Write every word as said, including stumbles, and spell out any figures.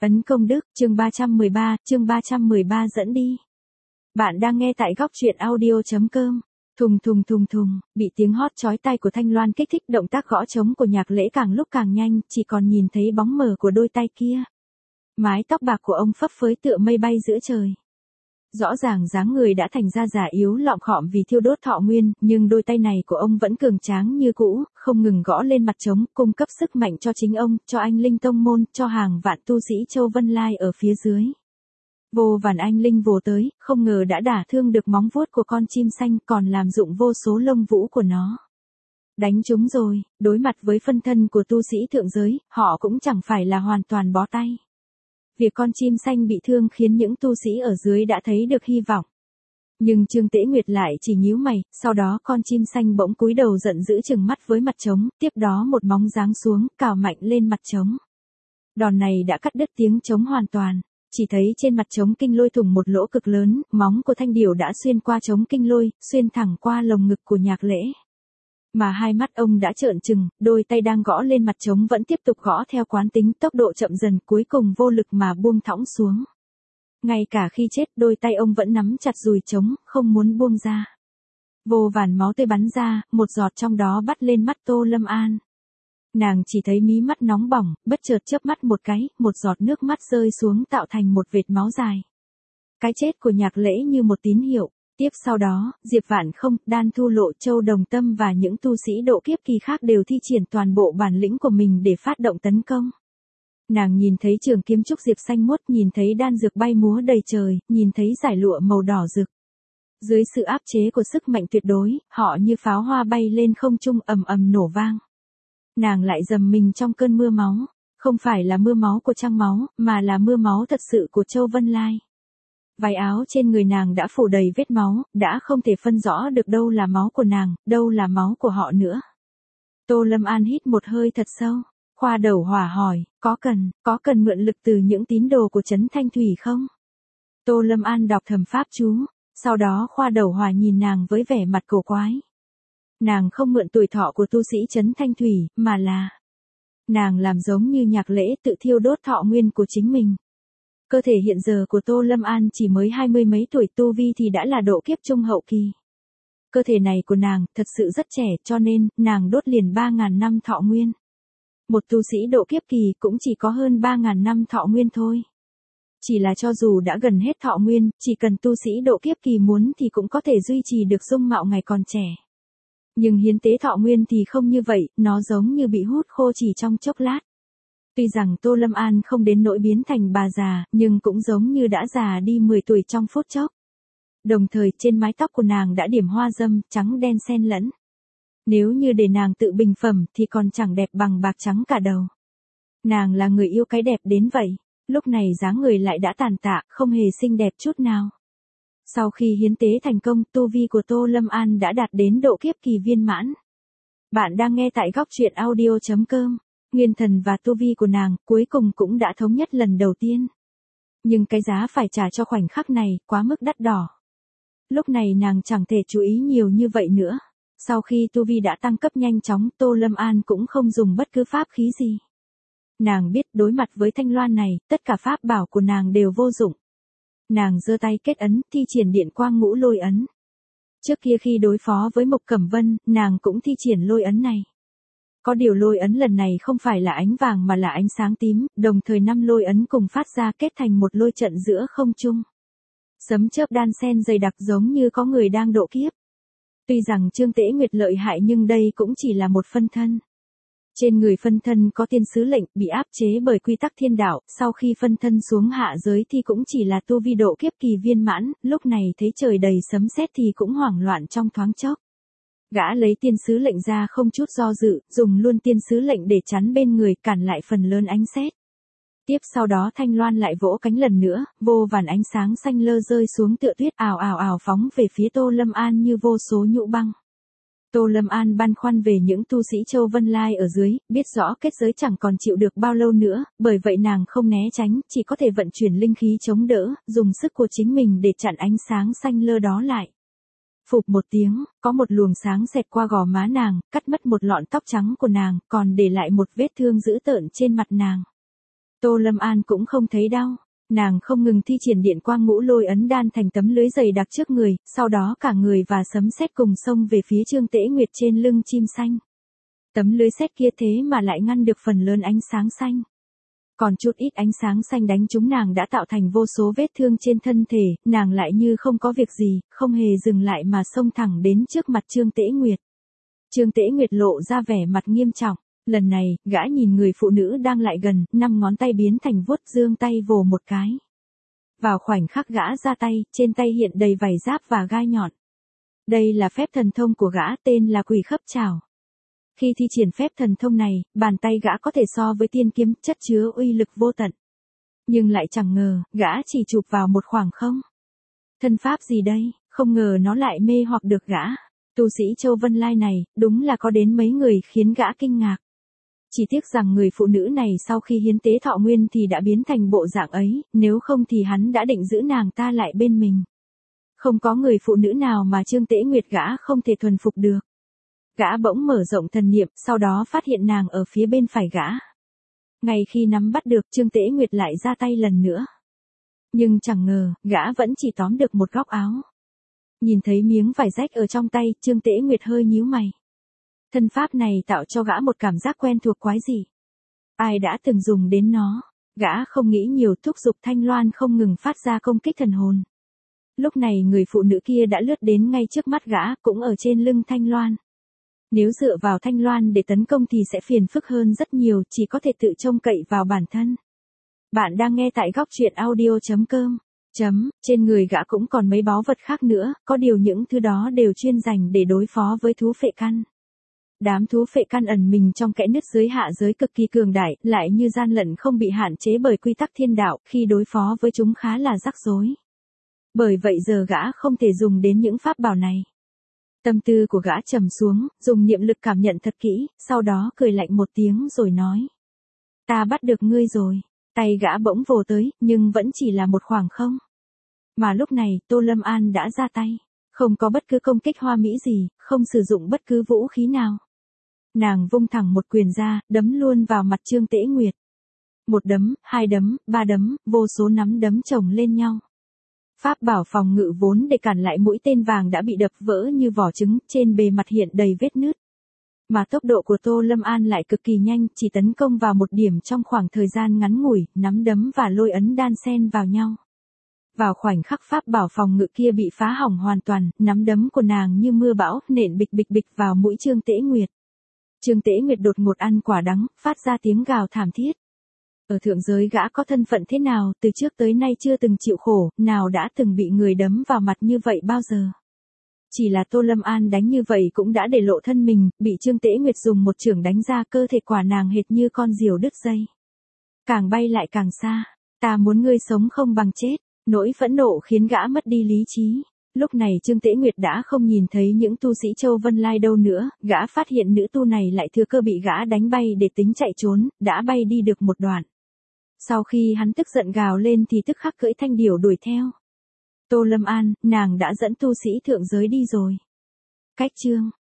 Ấn công đức, chương ba trăm mười ba, chương ba trăm mười ba dẫn đi. Bạn đang nghe tại góc truyện audio.com. Thùng thùng thùng thùng, bị tiếng hót chói tai của Thanh Loan kích thích, động tác gõ trống của Nhạc Lễ càng lúc càng nhanh, chỉ còn nhìn thấy bóng mờ của đôi tay kia. Mái tóc bạc của ông phấp phới tựa mây bay giữa trời. Rõ ràng dáng người đã thành ra già yếu lọm khọm vì thiêu đốt thọ nguyên, nhưng đôi tay này của ông vẫn cường tráng như cũ, không ngừng gõ lên mặt trống, cung cấp sức mạnh cho chính ông, cho anh linh tông môn, cho hàng vạn tu sĩ Châu Vân Lai ở phía dưới. Vô vàn anh linh vồ tới, không ngờ đã đả thương được móng vuốt của con chim xanh, còn làm dụng vô số lông vũ của nó. Đánh chúng rồi, đối mặt với phân thân của tu sĩ thượng giới, họ cũng chẳng phải là hoàn toàn bó tay. Việc con chim xanh bị thương khiến những tu sĩ ở dưới đã thấy được hy vọng. Nhưng Trương Tế Nguyệt lại chỉ nhíu mày, sau đó con chim xanh bỗng cúi đầu giận dữ trừng mắt với mặt trống, tiếp đó một móng giáng xuống, cào mạnh lên mặt trống. Đòn này đã cắt đứt tiếng trống hoàn toàn, chỉ thấy trên mặt trống kinh lôi thủng một lỗ cực lớn, móng của thanh điểu đã xuyên qua trống kinh lôi, xuyên thẳng qua lồng ngực của Nhạc Lễ. Mà hai mắt ông đã trợn trừng, đôi tay đang gõ lên mặt trống vẫn tiếp tục gõ theo quán tính, tốc độ chậm dần, cuối cùng vô lực mà buông thõng xuống. Ngay cả khi chết, đôi tay ông vẫn nắm chặt dùi trống, không muốn buông ra. Vô vàn máu tươi bắn ra, một giọt trong đó bắt lên mắt Tô Lâm An. Nàng chỉ thấy mí mắt nóng bỏng, bất chợt chớp mắt một cái, một giọt nước mắt rơi xuống tạo thành một vệt máu dài. Cái chết của Nhạc Lễ như một tín hiệu. Tiếp sau đó, Diệp Vạn Không, Đan Thu Lộ, Châu Đồng Tâm và những tu sĩ độ kiếp kỳ khác đều thi triển toàn bộ bản lĩnh của mình để phát động tấn công. Nàng nhìn thấy trường kiếm trúc diệp xanh muốt, nhìn thấy đan dược bay múa đầy trời, nhìn thấy giải lụa màu đỏ rực. Dưới sự áp chế của sức mạnh tuyệt đối, họ như pháo hoa bay lên không trung ầm ầm nổ vang. Nàng lại dầm mình trong cơn mưa máu, không phải là mưa máu của trăng máu, mà là mưa máu thật sự của Châu Vân Lai. Váy áo trên người nàng đã phủ đầy vết máu, đã không thể phân rõ được đâu là máu của nàng, đâu là máu của họ nữa. Tô Lâm An hít một hơi thật sâu, khoa đầu hỏa hỏi, có cần, có cần mượn lực từ những tín đồ của Trấn Thanh Thủy không? Tô Lâm An đọc thầm pháp chú, sau đó khoa đầu hỏa nhìn nàng với vẻ mặt cổ quái. Nàng không mượn tuổi thọ của tu sĩ Trấn Thanh Thủy, mà là nàng làm giống như Nhạc Lễ tự thiêu đốt thọ nguyên của chính mình. Cơ thể hiện giờ của Tô Lâm An chỉ mới hai mươi mấy tuổi, tu vi thì đã là độ kiếp trung hậu kỳ. Cơ thể này của nàng thật sự rất trẻ, cho nên nàng đốt liền ba ngàn năm thọ nguyên. Một tu sĩ độ kiếp kỳ cũng chỉ có hơn ba ngàn năm thọ nguyên thôi. Chỉ là cho dù đã gần hết thọ nguyên, chỉ cần tu sĩ độ kiếp kỳ muốn thì cũng có thể duy trì được dung mạo ngày còn trẻ. Nhưng hiến tế thọ nguyên thì không như vậy, nó giống như bị hút khô chỉ trong chốc lát. Tuy rằng Tô Lâm An không đến nỗi biến thành bà già, nhưng cũng giống như đã già đi mười tuổi trong phút chốc. Đồng thời trên mái tóc của nàng đã điểm hoa dâm, trắng đen xen lẫn. Nếu như để nàng tự bình phẩm thì còn chẳng đẹp bằng bạc trắng cả đầu. Nàng là người yêu cái đẹp đến vậy, lúc này dáng người lại đã tàn tạ, không hề xinh đẹp chút nào. Sau khi hiến tế thành công, tu vi của Tô Lâm An đã đạt đến độ kiếp kỳ viên mãn. Bạn đang nghe tại góc truyện audio.com. Nguyên thần và tu vi của nàng cuối cùng cũng đã thống nhất lần đầu tiên. Nhưng cái giá phải trả cho khoảnh khắc này quá mức đắt đỏ. Lúc này nàng chẳng thể chú ý nhiều như vậy nữa. Sau khi tu vi đã tăng cấp nhanh chóng, Tô Lâm An cũng không dùng bất cứ pháp khí gì. Nàng biết đối mặt với Thanh Loan này, tất cả pháp bảo của nàng đều vô dụng. Nàng giơ tay kết ấn, thi triển điện quang ngũ lôi ấn. Trước kia khi đối phó với Mộc Cẩm Vân, nàng cũng thi triển lôi ấn này. Có điều lôi ấn lần này không phải là ánh vàng mà là ánh sáng tím, đồng thời năm lôi ấn cùng phát ra kết thành một lôi trận giữa không trung. Sấm chớp đan xen dày đặc giống như có người đang độ kiếp. Tuy rằng Trương Tế Nguyệt lợi hại nhưng đây cũng chỉ là một phân thân. Trên người phân thân có tiên sứ lệnh, bị áp chế bởi quy tắc thiên đạo, sau khi phân thân xuống hạ giới thì cũng chỉ là tu vi độ kiếp kỳ viên mãn, lúc này thấy trời đầy sấm sét thì cũng hoảng loạn trong thoáng chốc. Gã lấy tiên sứ lệnh ra không chút do dự, dùng luôn tiên sứ lệnh để chắn bên người, cản lại phần lớn ánh sét. Tiếp sau đó Thanh Loan lại vỗ cánh lần nữa, vô vàn ánh sáng xanh lơ rơi xuống tựa tuyết ào ào ào phóng về phía Tô Lâm An như vô số nhũ băng. Tô Lâm An băn khoăn về những tu sĩ Châu Vân Lai ở dưới, biết rõ kết giới chẳng còn chịu được bao lâu nữa, bởi vậy nàng không né tránh, chỉ có thể vận chuyển linh khí chống đỡ, dùng sức của chính mình để chặn ánh sáng xanh lơ đó lại. Phụp một tiếng, có một luồng sáng xẹt qua gò má nàng, cắt mất một lọn tóc trắng của nàng, còn để lại một vết thương dữ tợn trên mặt nàng. Tô Lâm An cũng không thấy đau. Nàng không ngừng thi triển điện quang ngũ lôi ấn đan thành tấm lưới dày đặc trước người, sau đó cả người và sấm sét cùng xông về phía Trương Tế Nguyệt trên lưng chim xanh. Tấm lưới sét kia thế mà lại ngăn được phần lớn ánh sáng xanh. Còn chút ít ánh sáng xanh đánh trúng nàng đã tạo thành vô số vết thương trên thân thể, nàng lại như không có việc gì, không hề dừng lại mà xông thẳng đến trước mặt Trương Tế Nguyệt. Trương Tế Nguyệt lộ ra vẻ mặt nghiêm trọng. Lần này, gã nhìn người phụ nữ đang lại gần, năm ngón tay biến thành vuốt dương tay vồ một cái. Vào khoảnh khắc gã ra tay, trên tay hiện đầy vảy giáp và gai nhọn. Đây là phép thần thông của gã, tên là Quỷ Khấp Trảo. Khi thi triển phép thần thông này, bàn tay gã có thể so với tiên kiếm, chất chứa uy lực vô tận. Nhưng lại chẳng ngờ, gã chỉ chụp vào một khoảng không. Thân pháp gì đây, không ngờ nó lại mê hoặc được gã. Tu sĩ Châu Vân Lai này, đúng là có đến mấy người khiến gã kinh ngạc. Chỉ tiếc rằng người phụ nữ này sau khi hiến tế thọ nguyên thì đã biến thành bộ dạng ấy, nếu không thì hắn đã định giữ nàng ta lại bên mình. Không có người phụ nữ nào mà Trương Tế Nguyệt gã không thể thuần phục được. Gã bỗng mở rộng thần niệm, sau đó phát hiện nàng ở phía bên phải gã. Ngay khi nắm bắt được, Trương Tế Nguyệt lại ra tay lần nữa. Nhưng chẳng ngờ, gã vẫn chỉ tóm được một góc áo. Nhìn thấy miếng vải rách ở trong tay, Trương Tế Nguyệt hơi nhíu mày. Thân pháp này tạo cho gã một cảm giác quen thuộc quái dị. Ai đã từng dùng đến nó? Gã không nghĩ nhiều, thúc giục thanh loan không ngừng phát ra công kích thần hồn. Lúc này người phụ nữ kia đã lướt đến ngay trước mắt gã, cũng ở trên lưng thanh loan. Nếu dựa vào thanh loan để tấn công thì sẽ phiền phức hơn rất nhiều, chỉ có thể tự trông cậy vào bản thân. Bạn đang nghe tại góc truyện audio chấm com. Chấm, trên người gã cũng còn mấy báu vật khác nữa, có điều những thứ đó đều chuyên dành để đối phó với thú phệ căn. Đám thú phệ căn ẩn mình trong kẽ nứt dưới hạ giới cực kỳ cường đại, lại như gian lận không bị hạn chế bởi quy tắc thiên đạo, khi đối phó với chúng khá là rắc rối. Bởi vậy giờ gã không thể dùng đến những pháp bảo này. Tâm tư của gã trầm xuống, dùng niệm lực cảm nhận thật kỹ, sau đó cười lạnh một tiếng rồi nói. Ta bắt được ngươi rồi. Tay gã bỗng vồ tới, nhưng vẫn chỉ là một khoảng không. Mà lúc này, Tô Lâm An đã ra tay. Không có bất cứ công kích hoa mỹ gì, không sử dụng bất cứ vũ khí nào. Nàng vung thẳng một quyền ra, đấm luôn vào mặt Trương Tế Nguyệt. Một đấm, hai đấm, ba đấm, vô số nắm đấm chồng lên nhau. Pháp bảo phòng ngự vốn để cản lại mũi tên vàng đã bị đập vỡ như vỏ trứng, trên bề mặt hiện đầy vết nứt. Mà tốc độ của Tô Lâm An lại cực kỳ nhanh, chỉ tấn công vào một điểm trong khoảng thời gian ngắn ngủi, nắm đấm và lôi ấn đan xen vào nhau. Vào khoảnh khắc pháp bảo phòng ngự kia bị phá hỏng hoàn toàn, nắm đấm của nàng như mưa bão, nện bịch bịch bịch vào mũi Trương Tế Nguyệt. Trương Tế Nguyệt đột ngột ăn quả đắng, phát ra tiếng gào thảm thiết. Ở thượng giới gã có thân phận thế nào, từ trước tới nay chưa từng chịu khổ, nào đã từng bị người đấm vào mặt như vậy bao giờ. Chỉ là Tô Lâm An đánh như vậy cũng đã để lộ thân mình, bị Trương Tế Nguyệt dùng một chưởng đánh ra, cơ thể quả nàng hệt như con diều đứt dây. Càng bay lại càng xa, ta muốn ngươi sống không bằng chết, nỗi phẫn nộ khiến gã mất đi lý trí. Lúc này Trương Tế Nguyệt đã không nhìn thấy những tu sĩ Châu Vân Lai đâu nữa, gã phát hiện nữ tu này lại thừa cơ bị gã đánh bay để tính chạy trốn, đã bay đi được một đoạn. Sau khi hắn tức giận gào lên thì tức khắc cưỡi thanh điểu đuổi theo. Tô Lâm An, nàng đã dẫn tu sĩ thượng giới đi rồi. Cách chương